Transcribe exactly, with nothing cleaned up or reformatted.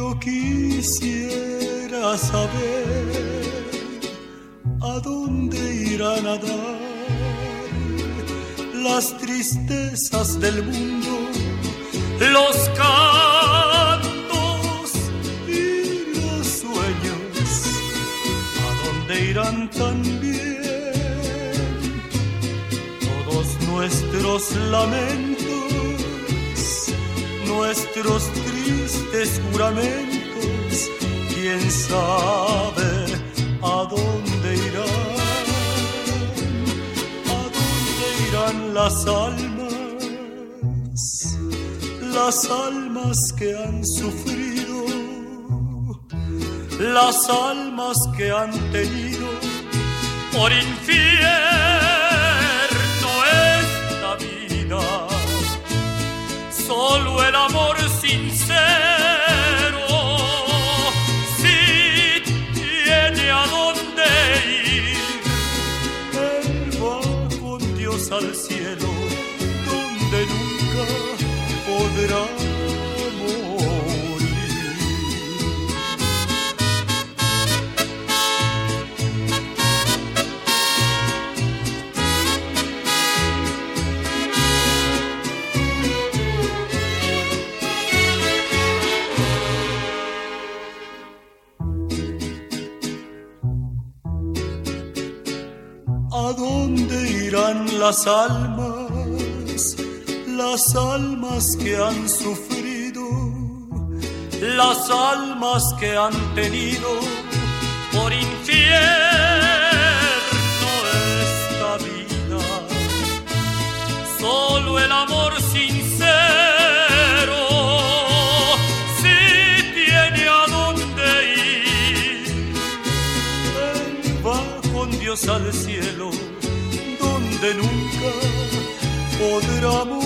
Yo quisiera saber a dónde irán a dar las tristezas del mundo, los cantos y los sueños, a dónde irán también todos nuestros lamentos, nuestros tristes juramentos. Quién sabe a dónde irán, a dónde irán las almas, las almas que han sufrido, las almas que han tenido por infierno esta vida. Solo el amor sincero sí tiene a dónde ir. Él va con Dios al cielo, donde nunca podrá ¿a dónde irán las almas, las almas que han sufrido, las almas que han tenido por infierno esta vida? Solo el amor sincero sí tiene a dónde ir. Él va con Dios al cielo, donde nunca podrá morir.